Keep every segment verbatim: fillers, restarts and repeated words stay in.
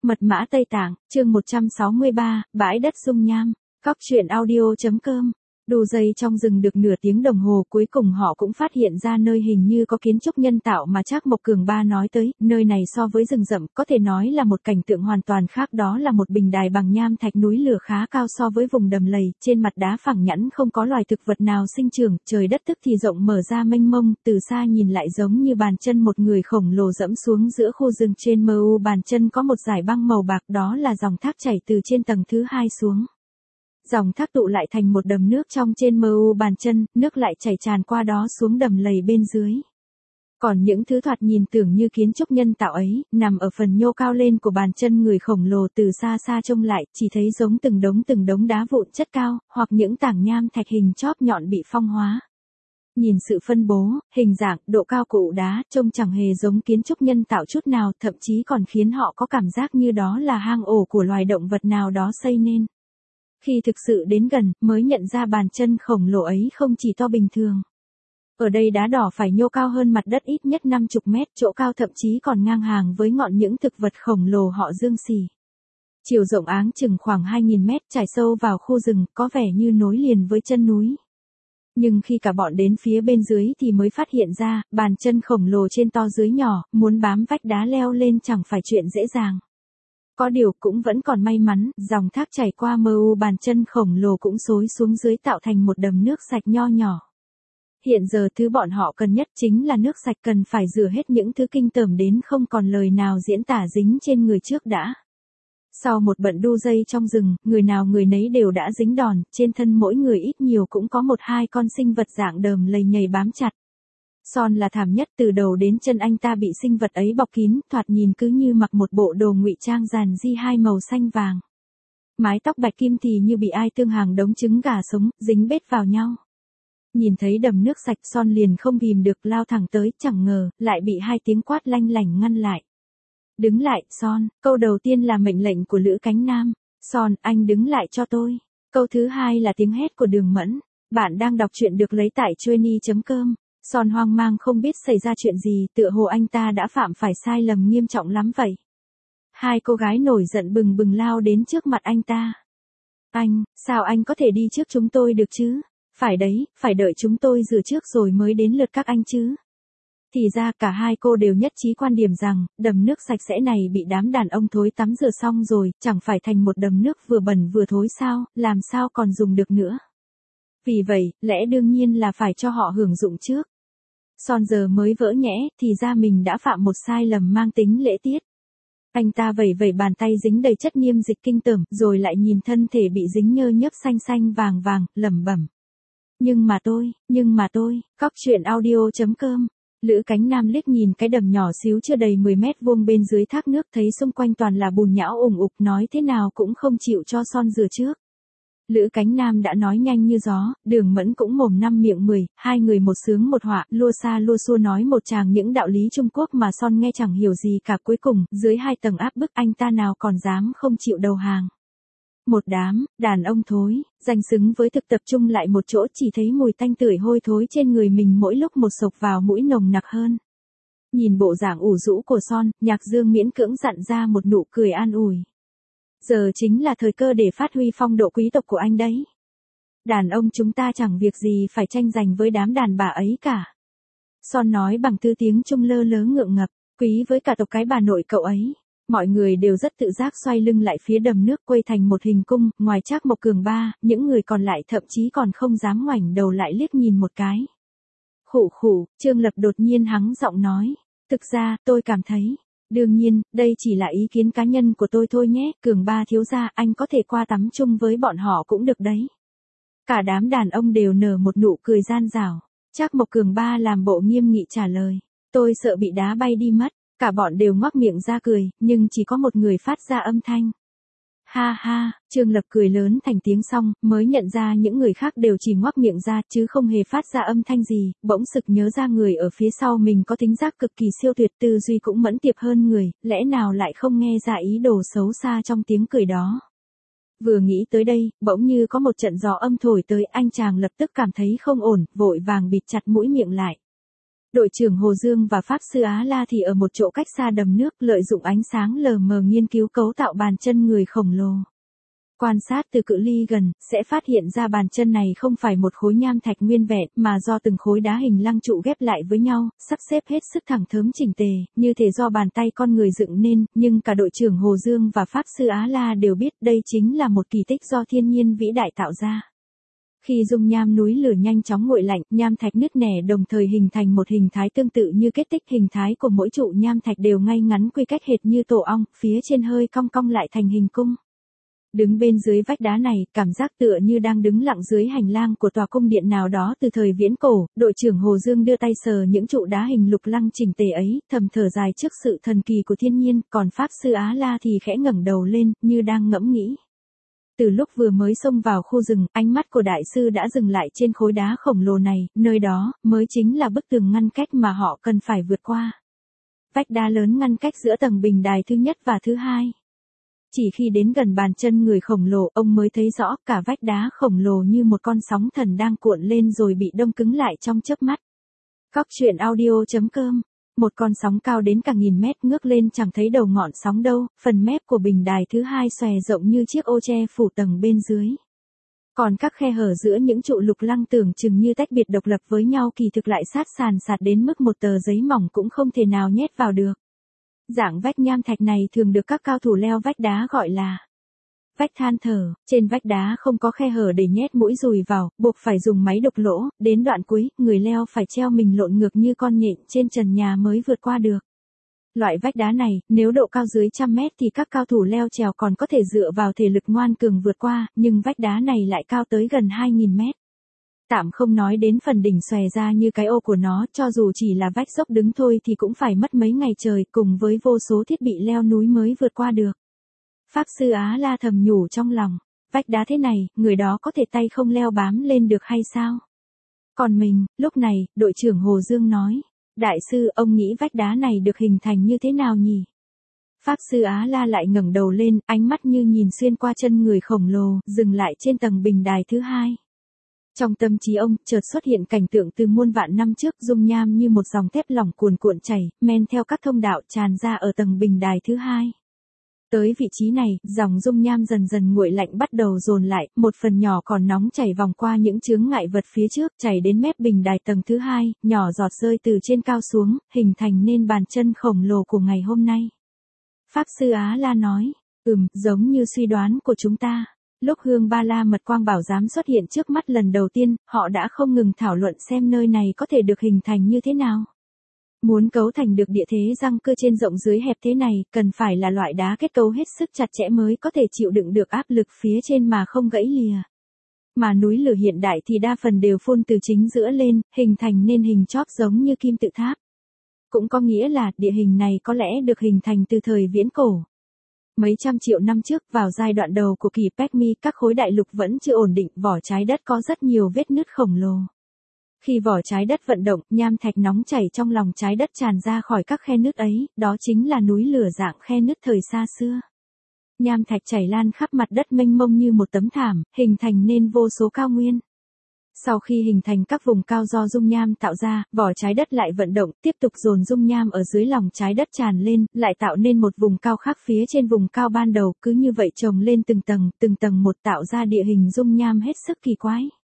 Mật mã Tây Tạng, chương một trăm sáu mươi ba, bãi đất dung nham, Cóc truyện audio chấm com. Đu dây trong rừng được nửa tiếng đồng hồ, cuối cùng họ cũng phát hiện ra nơi hình như có kiến trúc nhân tạo mà Trác Mộc Cường Ba nói tới. Nơi này so với rừng rậm có thể nói là một cảnh tượng hoàn toàn khác, đó là một bình đài bằng nham thạch, núi lửa khá cao so với vùng đầm lầy, trên mặt đá phẳng nhẵn không có loài thực vật nào sinh trưởng, trời đất tức thì rộng mở ra mênh mông, từ xa nhìn lại giống như bàn chân một người khổng lồ dẫm xuống giữa khu rừng. Trên mu bàn chân có một dải băng màu bạc, đó là dòng thác chảy từ trên tầng thứ hai xuống. Dòng thác tụ lại thành một đầm nước trong trên mu bàn chân, nước lại chảy tràn qua đó xuống đầm lầy bên dưới. Còn những thứ thoạt nhìn tưởng như kiến trúc nhân tạo ấy, nằm ở phần nhô cao lên của bàn chân người khổng lồ, từ xa xa trông lại, chỉ thấy giống từng đống từng đống đá vụn chất cao, hoặc những tảng nham thạch hình chóp nhọn bị phong hóa. Nhìn sự phân bố, hình dạng, độ cao của ụ đá, trông chẳng hề giống kiến trúc nhân tạo chút nào, thậm chí còn khiến họ có cảm giác như đó là hang ổ của loài động vật nào đó xây nên. Khi thực sự đến gần, mới nhận ra bàn chân khổng lồ ấy không chỉ to bình thường. Ở đây đá đỏ phải nhô cao hơn mặt đất ít nhất năm mươi mét, chỗ cao thậm chí còn ngang hàng với ngọn những thực vật khổng lồ họ dương xì. Chiều rộng áng chừng khoảng hai nghìn mét, trải sâu vào khu rừng, có vẻ như nối liền với chân núi. Nhưng khi cả bọn đến phía bên dưới thì mới phát hiện ra, bàn chân khổng lồ trên to dưới nhỏ, muốn bám vách đá leo lên chẳng phải chuyện dễ dàng. Có điều cũng vẫn còn may mắn, dòng thác chảy qua mu bàn chân khổng lồ cũng xối xuống dưới tạo thành một đầm nước sạch nho nhỏ. Hiện giờ thứ bọn họ cần nhất chính là nước sạch, cần phải rửa hết những thứ kinh tởm đến không còn lời nào diễn tả dính trên người trước đã. Sau một bận đu dây trong rừng, người nào người nấy đều đã dính đòn, trên thân mỗi người ít nhiều cũng có một hai con sinh vật dạng đờm lầy nhầy bám chặt. Son là thảm nhất, từ đầu đến chân anh ta bị sinh vật ấy bọc kín, thoạt nhìn cứ như mặc một bộ đồ ngụy trang giản di hai màu xanh vàng. Mái tóc bạch kim thì như bị ai tương hàng đống trứng gà sống, dính bết vào nhau. Nhìn thấy đầm nước sạch, Son liền không kìm được lao thẳng tới, chẳng ngờ, lại bị hai tiếng quát lanh lảnh ngăn lại. Đứng lại, Son, câu đầu tiên là mệnh lệnh của Lữ Cánh Nam. Son, anh đứng lại cho tôi. Câu thứ hai là tiếng hét của Đường Mẫn. Bạn đang đọc truyện được lấy tại chuyeney chấm com. Son hoang mang không biết xảy ra chuyện gì, tựa hồ anh ta đã phạm phải sai lầm nghiêm trọng lắm vậy. Hai cô gái nổi giận bừng bừng lao đến trước mặt anh ta. Anh, sao anh có thể đi trước chúng tôi được chứ? Phải đấy, phải đợi chúng tôi rửa trước rồi mới đến lượt các anh chứ. Thì ra cả hai cô đều nhất trí quan điểm rằng, đầm nước sạch sẽ này bị đám đàn ông thối tắm rửa xong rồi, chẳng phải thành một đầm nước vừa bẩn vừa thối sao, làm sao còn dùng được nữa. Vì vậy, lẽ đương nhiên là phải cho họ hưởng dụng trước. Son giờ mới vỡ nhẽ, thì ra mình đã phạm một sai lầm mang tính lễ tiết. Anh ta vẩy vẩy bàn tay dính đầy chất niêm dịch kinh tởm, rồi lại nhìn thân thể bị dính nhơ nhớp xanh xanh vàng vàng, lẩm bẩm. Nhưng mà tôi, nhưng mà tôi, Cóc truyện audio chấm com. Lữ Cánh Nam liếc nhìn cái đầm nhỏ xíu chưa đầy mười mét vuông bên dưới thác nước, thấy xung quanh toàn là bùn nhão ủng ục, nói thế nào cũng không chịu cho Son rửa trước. Lữ Cánh Nam đã nói nhanh như gió, Đường Mẫn cũng mồm năm miệng mười, hai người một sướng một họa, lua xa lua xua nói một tràng những đạo lý Trung Quốc mà Son nghe chẳng hiểu gì cả. Cuối cùng, dưới hai tầng áp bức, anh ta nào còn dám không chịu đầu hàng. Một đám, đàn ông thối, danh xứng với thực tập trung lại một chỗ, chỉ thấy mùi tanh tưởi hôi thối trên người mình mỗi lúc một sộc vào mũi nồng nặc hơn. Nhìn bộ dạng ủ rũ của Son, Nhạc Dương miễn cưỡng dặn ra một nụ cười an ủi. Giờ chính là thời cơ để phát huy phong độ quý tộc của anh đấy. Đàn ông chúng ta chẳng việc gì phải tranh giành với đám đàn bà ấy cả. Son nói bằng tư tiếng Trung lơ lớ ngượng ngập, quý với cả tộc cái bà nội cậu ấy. Mọi người đều rất tự giác xoay lưng lại phía đầm nước quây thành một hình cung, ngoài Trác Mộc Cường Ba, những người còn lại thậm chí còn không dám ngoảnh đầu lại liếc nhìn một cái. Khụ khụ, Trương Lập đột nhiên hắng giọng nói, thực ra, tôi cảm thấy, đương nhiên, đây chỉ là ý kiến cá nhân của tôi thôi nhé, Cường Ba thiếu gia, anh có thể qua tắm chung với bọn họ cũng được đấy. Cả đám đàn ông đều nở một nụ cười gian dảo. Trác Mộc Cường Ba làm bộ nghiêm nghị trả lời, tôi sợ bị đá bay đi mất. Cả bọn đều ngoác miệng ra cười, nhưng chỉ có một người phát ra âm thanh. Ha ha, Trương Lập cười lớn thành tiếng xong, mới nhận ra những người khác đều chỉ ngoác miệng ra chứ không hề phát ra âm thanh gì, bỗng sực nhớ ra người ở phía sau mình có tính giác cực kỳ siêu tuyệt, tư duy cũng mẫn tiệp hơn người, lẽ nào lại không nghe ra ý đồ xấu xa trong tiếng cười đó. Vừa nghĩ tới đây, bỗng như có một trận gió âm thổi tới, anh chàng lập tức cảm thấy không ổn, vội vàng bịt chặt mũi miệng lại. Đội trưởng Hồ Dương và Pháp Sư Á La thì ở một chỗ cách xa đầm nước, lợi dụng ánh sáng lờ mờ nghiên cứu cấu tạo bàn chân người khổng lồ. Quan sát từ cự ly gần, sẽ phát hiện ra bàn chân này không phải một khối nham thạch nguyên vẹn, mà do từng khối đá hình lăng trụ ghép lại với nhau, sắp xếp hết sức thẳng thớm chỉnh tề, như thể do bàn tay con người dựng nên, nhưng cả đội trưởng Hồ Dương và Pháp Sư Á La đều biết đây chính là một kỳ tích do thiên nhiên vĩ đại tạo ra. Khi dung nham núi lửa nhanh chóng nguội lạnh, nham thạch nứt nẻ đồng thời hình thành một hình thái tương tự như kết tích, hình thái của mỗi trụ nham thạch đều ngay ngắn quy cách hệt như tổ ong, phía trên hơi cong cong lại thành hình cung. Đứng bên dưới vách đá này, cảm giác tựa như đang đứng lặng dưới hành lang của tòa cung điện nào đó từ thời viễn cổ, đội trưởng Hồ Dương đưa tay sờ những trụ đá hình lục lăng chỉnh tề ấy, thầm thở dài trước sự thần kỳ của thiên nhiên, còn Pháp Sư Á La thì khẽ ngẩng đầu lên, như đang ngẫm nghĩ. Từ lúc vừa mới xông vào khu rừng, ánh mắt của đại sư đã dừng lại trên khối đá khổng lồ này, nơi đó, mới chính là bức tường ngăn cách mà họ cần phải vượt qua. Vách đá lớn ngăn cách giữa tầng bình đài thứ nhất và thứ hai. Chỉ khi đến gần bàn chân người khổng lồ, ông mới thấy rõ cả vách đá khổng lồ như một con sóng thần đang cuộn lên rồi bị đông cứng lại trong chớp mắt. Cóc truyện audio chấm com. Một con sóng cao đến cả nghìn mét ngước lên chẳng thấy đầu ngọn sóng đâu, phần mép của bình đài thứ hai xòe rộng như chiếc ô che phủ tầng bên dưới. Còn các khe hở giữa những trụ lục lăng tưởng chừng như tách biệt độc lập với nhau kỳ thực lại sát sàn sạt đến mức một tờ giấy mỏng cũng không thể nào nhét vào được. Dạng vách nham thạch này thường được các cao thủ leo vách đá gọi là vách than thở, trên vách đá không có khe hở để nhét mũi dùi vào, buộc phải dùng máy đục lỗ, đến đoạn cuối, người leo phải treo mình lộn ngược như con nhện trên trần nhà mới vượt qua được. Loại vách đá này, nếu độ cao dưới trăm mét thì các cao thủ leo trèo còn có thể dựa vào thể lực ngoan cường vượt qua, nhưng vách đá này lại cao tới gần hai nghìn mét. Tạm không nói đến phần đỉnh xòe ra như cái ô của nó, cho dù chỉ là vách dốc đứng thôi thì cũng phải mất mấy ngày trời cùng với vô số thiết bị leo núi mới vượt qua được. Pháp Sư Á La thầm nhủ trong lòng, vách đá thế này, người đó có thể tay không leo bám lên được hay sao? Còn mình, lúc này, đội trưởng Hồ Dương nói, đại sư, ông nghĩ vách đá này được hình thành như thế nào nhỉ? Pháp Sư Á La lại ngẩng đầu lên, ánh mắt như nhìn xuyên qua chân người khổng lồ, dừng lại trên tầng bình đài thứ hai. Trong tâm trí ông, chợt xuất hiện cảnh tượng từ muôn vạn năm trước, dung nham như một dòng thép lỏng cuồn cuộn chảy, men theo các thông đạo tràn ra ở tầng bình đài thứ hai. Tới vị trí này, dòng dung nham dần dần nguội lạnh bắt đầu dồn lại, một phần nhỏ còn nóng chảy vòng qua những chướng ngại vật phía trước, chảy đến mép bình đài tầng thứ hai, nhỏ giọt rơi từ trên cao xuống, hình thành nên bàn chân khổng lồ của ngày hôm nay. Pháp Sư Á La nói, ừm, giống như suy đoán của chúng ta. Lúc Hương Ba La Mật Quang Bảo Giám xuất hiện trước mắt lần đầu tiên, họ đã không ngừng thảo luận xem nơi này có thể được hình thành như thế nào. Muốn cấu thành được địa thế răng cưa trên rộng dưới hẹp thế này, cần phải là loại đá kết cấu hết sức chặt chẽ mới có thể chịu đựng được áp lực phía trên mà không gãy lìa. Mà núi lửa hiện đại thì đa phần đều phun từ chính giữa lên, hình thành nên hình chóp giống như kim tự tháp. Cũng có nghĩa là địa hình này có lẽ được hình thành từ thời viễn cổ. Mấy trăm triệu năm trước, vào giai đoạn đầu của kỳ Pygmy, các khối đại lục vẫn chưa ổn định, vỏ trái đất có rất nhiều vết nứt khổng lồ. Khi vỏ trái đất vận động, nham thạch nóng chảy trong lòng trái đất tràn ra khỏi các khe nứt ấy, đó chính là núi lửa dạng khe nứt thời xa xưa. Nham thạch chảy lan khắp mặt đất mênh mông như một tấm thảm, hình thành nên vô số cao nguyên. Sau khi hình thành các vùng cao do dung nham tạo ra, vỏ trái đất lại vận động, tiếp tục dồn dung nham ở dưới lòng trái đất tràn lên, lại tạo nên một vùng cao khác phía trên vùng cao ban đầu, cứ như vậy chồng lên từng tầng, từng tầng một tạo ra địa hình dung nham hết sức kỳ quái.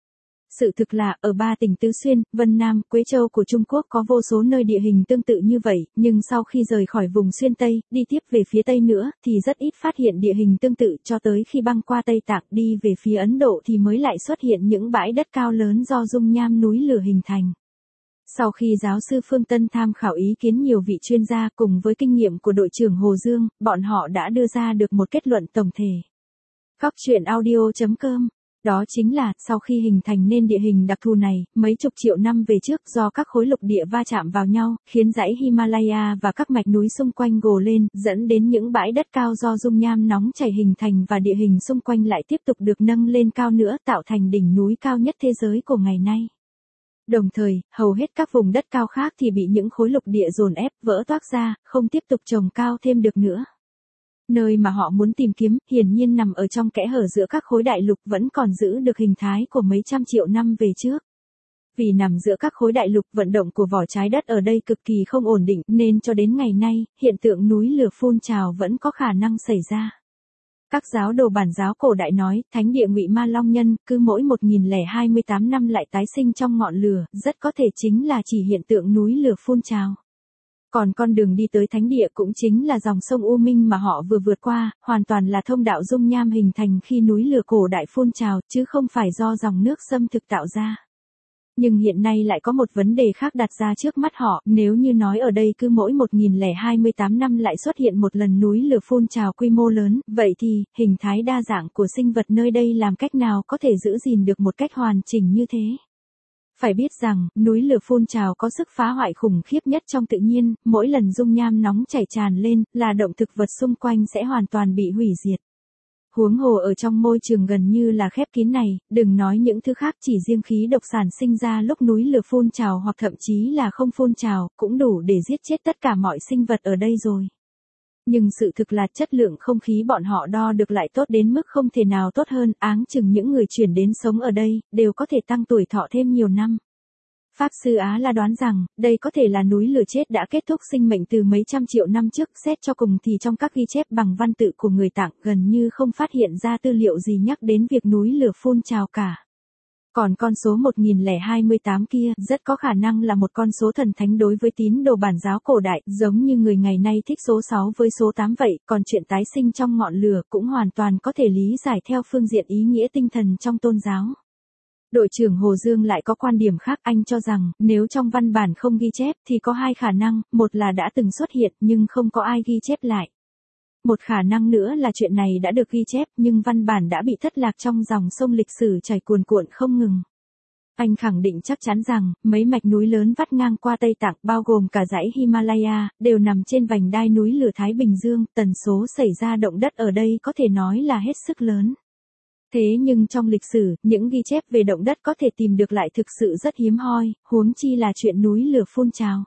Sự thực là, ở ba tỉnh Tứ Xuyên, Vân Nam, Quế Châu của Trung Quốc có vô số nơi địa hình tương tự như vậy, nhưng sau khi rời khỏi vùng xuyên Tây, đi tiếp về phía Tây nữa, thì rất ít phát hiện địa hình tương tự, cho tới khi băng qua Tây Tạng đi về phía Ấn Độ thì mới lại xuất hiện những bãi đất cao lớn do dung nham núi lửa hình thành. Sau khi giáo sư Phương Tân tham khảo ý kiến nhiều vị chuyên gia cùng với kinh nghiệm của đội trưởng Hồ Dương, bọn họ đã đưa ra được một kết luận tổng thể. Cóc truyện audio chấm com. Đó chính là, sau khi hình thành nên địa hình đặc thù này, mấy chục triệu năm về trước do các khối lục địa va chạm vào nhau, khiến dãy Himalaya và các mạch núi xung quanh gồ lên, dẫn đến những bãi đất cao do dung nham nóng chảy hình thành và địa hình xung quanh lại tiếp tục được nâng lên cao nữa tạo thành đỉnh núi cao nhất thế giới của ngày nay. Đồng thời, hầu hết các vùng đất cao khác thì bị những khối lục địa dồn ép, vỡ toác ra, không tiếp tục trồng cao thêm được nữa. Nơi mà họ muốn tìm kiếm, hiển nhiên nằm ở trong kẽ hở giữa các khối đại lục vẫn còn giữ được hình thái của mấy trăm triệu năm về trước. Vì nằm giữa các khối đại lục, vận động của vỏ trái đất ở đây cực kỳ không ổn định, nên cho đến ngày nay, hiện tượng núi lửa phun trào vẫn có khả năng xảy ra. Các giáo đồ Bản giáo cổ đại nói, thánh địa Ngụy Ma Long Nhân, cứ mỗi một nghìn lẻ hai mươi tám năm lại tái sinh trong ngọn lửa, rất có thể chính là chỉ hiện tượng núi lửa phun trào. Còn con đường đi tới thánh địa cũng chính là dòng sông U Minh mà họ vừa vượt qua, hoàn toàn là thông đạo dung nham hình thành khi núi lửa cổ đại phun trào, chứ không phải do dòng nước xâm thực tạo ra. Nhưng hiện nay lại có một vấn đề khác đặt ra trước mắt họ, nếu như nói ở đây cứ mỗi một nghìn lẻ hai mươi tám năm lại xuất hiện một lần núi lửa phun trào quy mô lớn, vậy thì, hình thái đa dạng của sinh vật nơi đây làm cách nào có thể giữ gìn được một cách hoàn chỉnh như thế? Phải biết rằng, núi lửa phun trào có sức phá hoại khủng khiếp nhất trong tự nhiên, mỗi lần dung nham nóng chảy tràn lên, là động thực vật xung quanh sẽ hoàn toàn bị hủy diệt. Huống hồ ở trong môi trường gần như là khép kín này, đừng nói những thứ khác, chỉ riêng khí độc sản sinh ra lúc núi lửa phun trào hoặc thậm chí là không phun trào, cũng đủ để giết chết tất cả mọi sinh vật ở đây rồi. Nhưng sự thực là chất lượng không khí bọn họ đo được lại tốt đến mức không thể nào tốt hơn, áng chừng những người chuyển đến sống ở đây, đều có thể tăng tuổi thọ thêm nhiều năm. Pháp Sư Á La đoán rằng, đây có thể là núi lửa chết đã kết thúc sinh mệnh từ mấy trăm triệu năm trước, xét cho cùng thì trong các ghi chép bằng văn tự của người Tạng gần như không phát hiện ra tư liệu gì nhắc đến việc núi lửa phun trào cả. Còn con số một nghìn lẻ hai mươi tám kia, rất có khả năng là một con số thần thánh đối với tín đồ Bản giáo cổ đại, giống như người ngày nay thích số sáu với số tám vậy, còn chuyện tái sinh trong ngọn lửa cũng hoàn toàn có thể lý giải theo phương diện ý nghĩa tinh thần trong tôn giáo. Đội trưởng Hồ Dương lại có quan điểm khác, anh cho rằng, nếu trong văn bản không ghi chép thì có hai khả năng, một là đã từng xuất hiện nhưng không có ai ghi chép lại. Một khả năng nữa là chuyện này đã được ghi chép nhưng văn bản đã bị thất lạc trong dòng sông lịch sử chảy cuồn cuộn không ngừng. Anh khẳng định chắc chắn rằng, mấy mạch núi lớn vắt ngang qua Tây Tạng, bao gồm cả dãy Himalaya, đều nằm trên vành đai núi lửa Thái Bình Dương, tần số xảy ra động đất ở đây có thể nói là hết sức lớn. Thế nhưng trong lịch sử, những ghi chép về động đất có thể tìm được lại thực sự rất hiếm hoi, huống chi là chuyện núi lửa phun trào.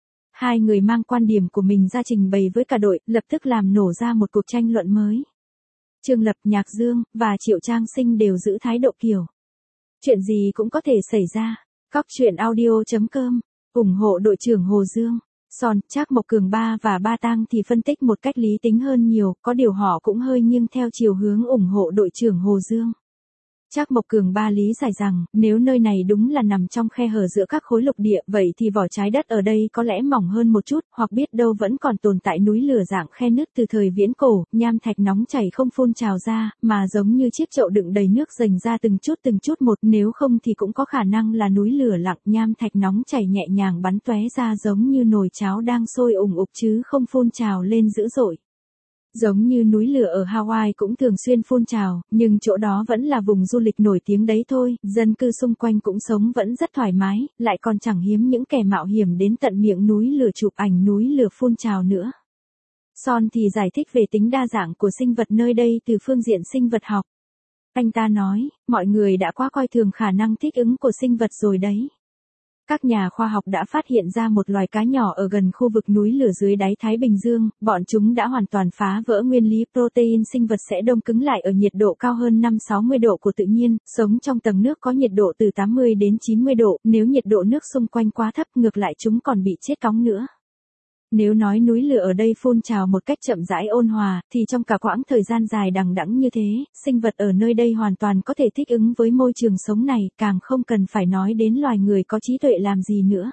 Hai người mang quan điểm của mình ra trình bày với cả đội, lập tức làm nổ ra một cuộc tranh luận mới. Trương Lập, Nhạc Dương, và Triệu Trang Sinh đều giữ thái độ kiểu. Chuyện gì cũng có thể xảy ra. Cóc truyện audio chấm com, ủng hộ đội trưởng Hồ Dương. Son, Trác Mộc Cường Ba và Ba Tang thì phân tích một cách lý tính hơn nhiều, có điều họ cũng hơi nghiêng theo chiều hướng ủng hộ đội trưởng Hồ Dương. Trác Mộc Cường Ba lý giải rằng, nếu nơi này đúng là nằm trong khe hở giữa các khối lục địa, vậy thì vỏ trái đất ở đây có lẽ mỏng hơn một chút, hoặc biết đâu vẫn còn tồn tại núi lửa dạng khe nứt từ thời viễn cổ, nham thạch nóng chảy không phun trào ra, mà giống như chiếc chậu đựng đầy nước rành ra từng chút từng chút một, nếu không thì cũng có khả năng là núi lửa lặng, nham thạch nóng chảy nhẹ nhàng bắn tóe ra giống như nồi cháo đang sôi ủng ục chứ không phun trào lên dữ dội. Giống như núi lửa ở Hawaii cũng thường xuyên phun trào, nhưng chỗ đó vẫn là vùng du lịch nổi tiếng đấy thôi, dân cư xung quanh cũng sống vẫn rất thoải mái, lại còn chẳng hiếm những kẻ mạo hiểm đến tận miệng núi lửa chụp ảnh núi lửa phun trào nữa. Son thì giải thích về tính đa dạng của sinh vật nơi đây từ phương diện sinh vật học. Anh ta nói, mọi người đã quá coi thường khả năng thích ứng của sinh vật rồi đấy. Các nhà khoa học đã phát hiện ra một loài cá nhỏ ở gần khu vực núi lửa dưới đáy Thái Bình Dương, bọn chúng đã hoàn toàn phá vỡ nguyên lý protein sinh vật sẽ đông cứng lại ở nhiệt độ cao hơn năm sáu mươi độ của tự nhiên, sống trong tầng nước có nhiệt độ từ tám mươi đến chín mươi độ, nếu nhiệt độ nước xung quanh quá thấp ngược lại chúng còn bị chết cóng nữa. Nếu nói núi lửa ở đây phun trào một cách chậm rãi ôn hòa, thì trong cả quãng thời gian dài đằng đẵng như thế, sinh vật ở nơi đây hoàn toàn có thể thích ứng với môi trường sống này, càng không cần phải nói đến loài người có trí tuệ làm gì nữa.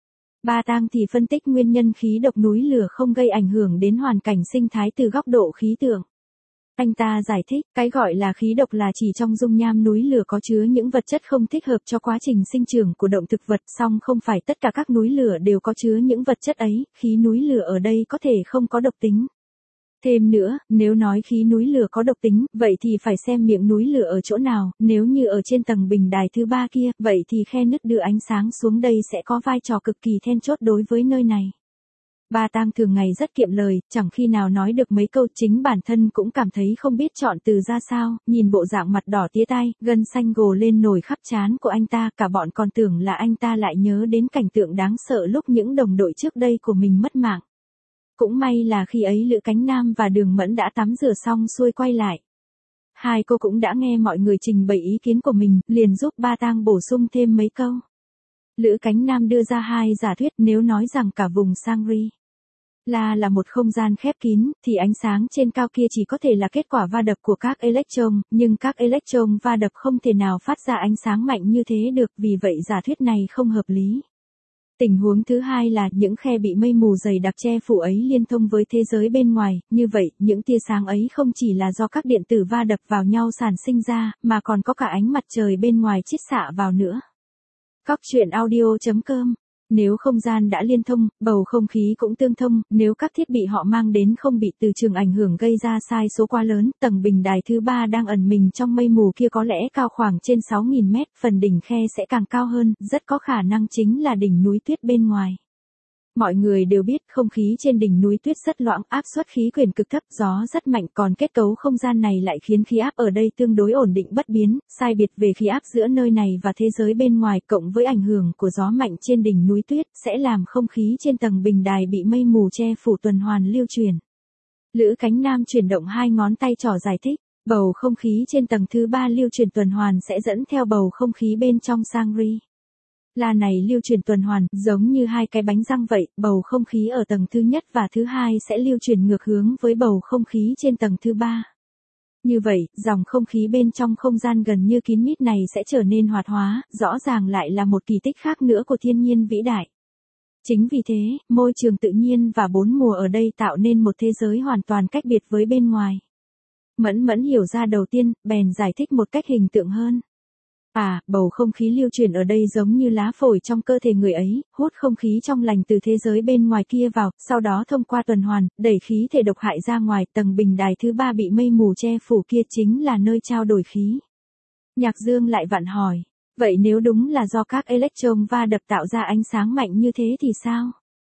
Ba Tang thì phân tích nguyên nhân khí độc núi lửa không gây ảnh hưởng đến hoàn cảnh sinh thái từ góc độ khí tượng. Anh ta giải thích, cái gọi là khí độc là chỉ trong dung nham núi lửa có chứa những vật chất không thích hợp cho quá trình sinh trưởng của động thực vật, song không phải tất cả các núi lửa đều có chứa những vật chất ấy, khí núi lửa ở đây có thể không có độc tính. Thêm nữa, nếu nói khí núi lửa có độc tính, vậy thì phải xem miệng núi lửa ở chỗ nào, nếu như ở trên tầng bình đài thứ ba kia, vậy thì khe nứt đưa ánh sáng xuống đây sẽ có vai trò cực kỳ then chốt đối với nơi này. Ba Tang thường ngày rất kiệm lời, chẳng khi nào nói được mấy câu, chính bản thân cũng cảm thấy không biết chọn từ ra sao, nhìn bộ dạng mặt đỏ tía tai, gân xanh gồ lên nổi khắp trán của anh ta, cả bọn còn tưởng là anh ta lại nhớ đến cảnh tượng đáng sợ lúc những đồng đội trước đây của mình mất mạng. Cũng may là khi ấy Lữ Cánh Nam và Đường Mẫn đã tắm rửa xong xuôi quay lại. Hai cô cũng đã nghe mọi người trình bày ý kiến của mình, liền giúp Ba Tang bổ sung thêm mấy câu. Lữ Cánh Nam đưa ra hai giả thuyết, nếu nói rằng cả vùng Shangri La là một không gian khép kín, thì ánh sáng trên cao kia chỉ có thể là kết quả va đập của các electron, nhưng các electron va đập không thể nào phát ra ánh sáng mạnh như thế được, vì vậy giả thuyết này không hợp lý. Tình huống thứ hai là những khe bị mây mù dày đặc che phủ ấy liên thông với thế giới bên ngoài, như vậy, những tia sáng ấy không chỉ là do các điện tử va đập vào nhau sản sinh ra, mà còn có cả ánh mặt trời bên ngoài chiết xạ vào nữa. Cóc truyện audio chấm com. Nếu không gian đã liên thông, bầu không khí cũng tương thông, nếu các thiết bị họ mang đến không bị từ trường ảnh hưởng gây ra sai số quá lớn, tầng bình đài thứ ba đang ẩn mình trong mây mù kia có lẽ cao khoảng trên sáu nghìn mét, phần đỉnh khe sẽ càng cao hơn, rất có khả năng chính là đỉnh núi tuyết bên ngoài. Mọi người đều biết không khí trên đỉnh núi tuyết rất loãng, áp suất khí quyển cực thấp, gió rất mạnh, còn kết cấu không gian này lại khiến khí áp ở đây tương đối ổn định bất biến, sai biệt về khí áp giữa nơi này và thế giới bên ngoài cộng với ảnh hưởng của gió mạnh trên đỉnh núi tuyết sẽ làm không khí trên tầng bình đài bị mây mù che phủ tuần hoàn lưu truyền. Lữ Cánh Nam chuyển động hai ngón tay trỏ giải thích, bầu không khí trên tầng thứ ba lưu truyền tuần hoàn sẽ dẫn theo bầu không khí bên trong Shangri La này lưu truyền tuần hoàn, giống như hai cái bánh răng vậy, bầu không khí ở tầng thứ nhất và thứ hai sẽ lưu truyền ngược hướng với bầu không khí trên tầng thứ ba. Như vậy, dòng không khí bên trong không gian gần như kín mít này sẽ trở nên hoạt hóa, rõ ràng lại là một kỳ tích khác nữa của thiên nhiên vĩ đại. Chính vì thế, môi trường tự nhiên và bốn mùa ở đây tạo nên một thế giới hoàn toàn cách biệt với bên ngoài. Mẫn Mẫn hiểu ra đầu tiên, bèn giải thích một cách hình tượng hơn. À, bầu không khí lưu truyền ở đây giống như lá phổi trong cơ thể người ấy, hút không khí trong lành từ thế giới bên ngoài kia vào, sau đó thông qua tuần hoàn, đẩy khí thể độc hại ra ngoài, tầng bình đài thứ ba bị mây mù che phủ kia chính là nơi trao đổi khí. Nhạc Dương lại vặn hỏi, vậy nếu đúng là do các electron va đập tạo ra ánh sáng mạnh như thế thì sao?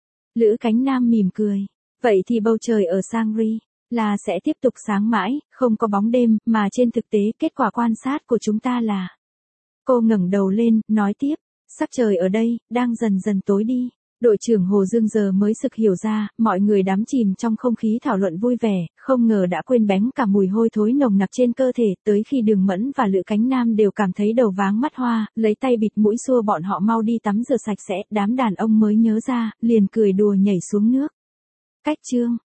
Lữ Cánh Nam mỉm cười, vậy thì bầu trời ở Shangri La sẽ tiếp tục sáng mãi, không có bóng đêm, mà trên thực tế kết quả quan sát của chúng ta là... Cô ngẩng đầu lên, nói tiếp, sắc trời ở đây, đang dần dần tối đi. Đội trưởng Hồ Dương giờ mới sực hiểu ra, mọi người đắm chìm trong không khí thảo luận vui vẻ, không ngờ đã quên bén cả mùi hôi thối nồng nặc trên cơ thể, tới khi Đường Mẫn và Lữ Cánh Nam đều cảm thấy đầu váng mắt hoa, lấy tay bịt mũi xua bọn họ mau đi tắm rửa sạch sẽ, đám đàn ông mới nhớ ra, liền cười đùa nhảy xuống nước. Cách chương